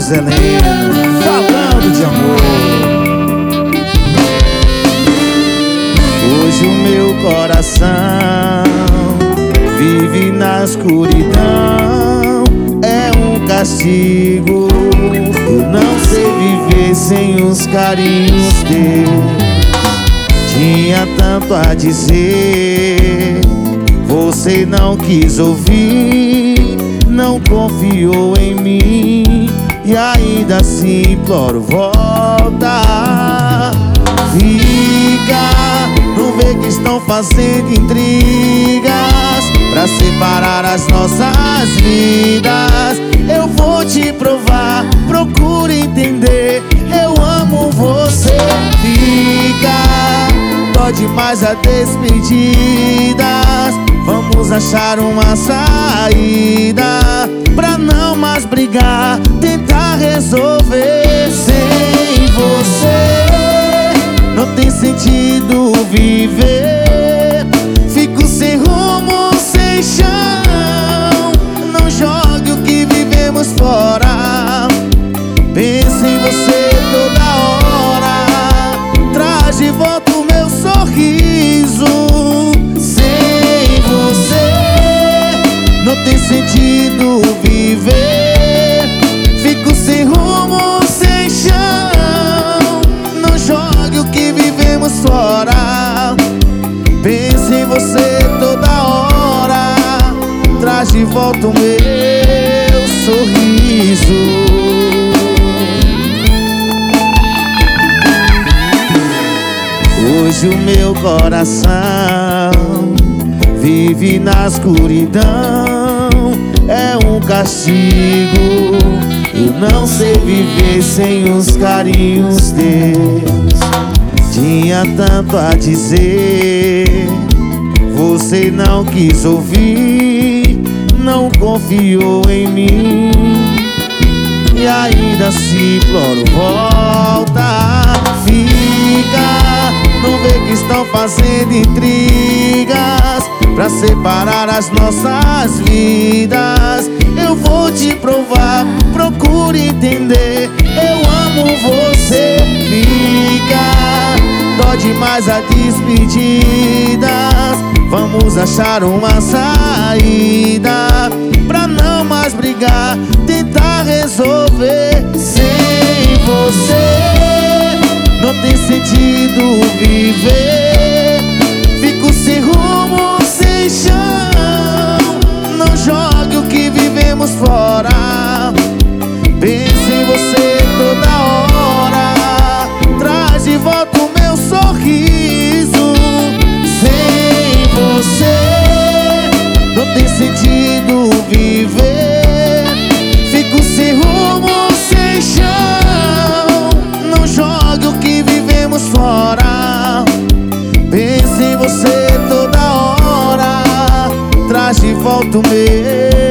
Marcos Heleno, falando de amor. Hoje o meu coração vive na escuridão, é um castigo. Eu não sei viver sem os carinhos teus. Tinha tanto a dizer, você não quis ouvir, não confiou em mim, e ainda assim imploro, volta. Fica, não vê que estão fazendo intrigas pra separar as nossas vidas. Eu vou te provar, procura entender, eu amo você. Fica, dó demais a despedidas, vamos achar uma saída pra não mais brigar, tentar resolver. Sem você não tem sentido viver, fico sem rumo, sem chão. Não jogue o que vivemos fora, penso em você toda hora, traz de volta o meu sorriso. Sem você não tem sentido viver, fico sem rumo, sem chão. Não jogue o que vivemos fora, penso em você toda hora, traz de volta o meu sorriso. Hoje o meu coração vive na escuridão, é um castigo. Eu não sei viver sem os carinhos teus. Tinha tanto a dizer, você não quis ouvir, não confiou em mim, e ainda assim imploro, volta. Fica, não vê que estão fazendo intrigas pra separar as nossas vidas. Eu vou te provar, procure entender, eu amo você. Fica, dó demais a despedidas, vamos achar uma saída pra não mais brigar, tentar resolver. Sem você não tem sentido viver, fico sem rumo, sem chão. Não jogue o que vivemos fora, penso em você toda hora, traz de volta o meu sorriso. Sem você não tem sentido viver, fico sem rumo, sem chão. Não jogue o que vivemos fora, penso em você toda hora, traz de volta o meu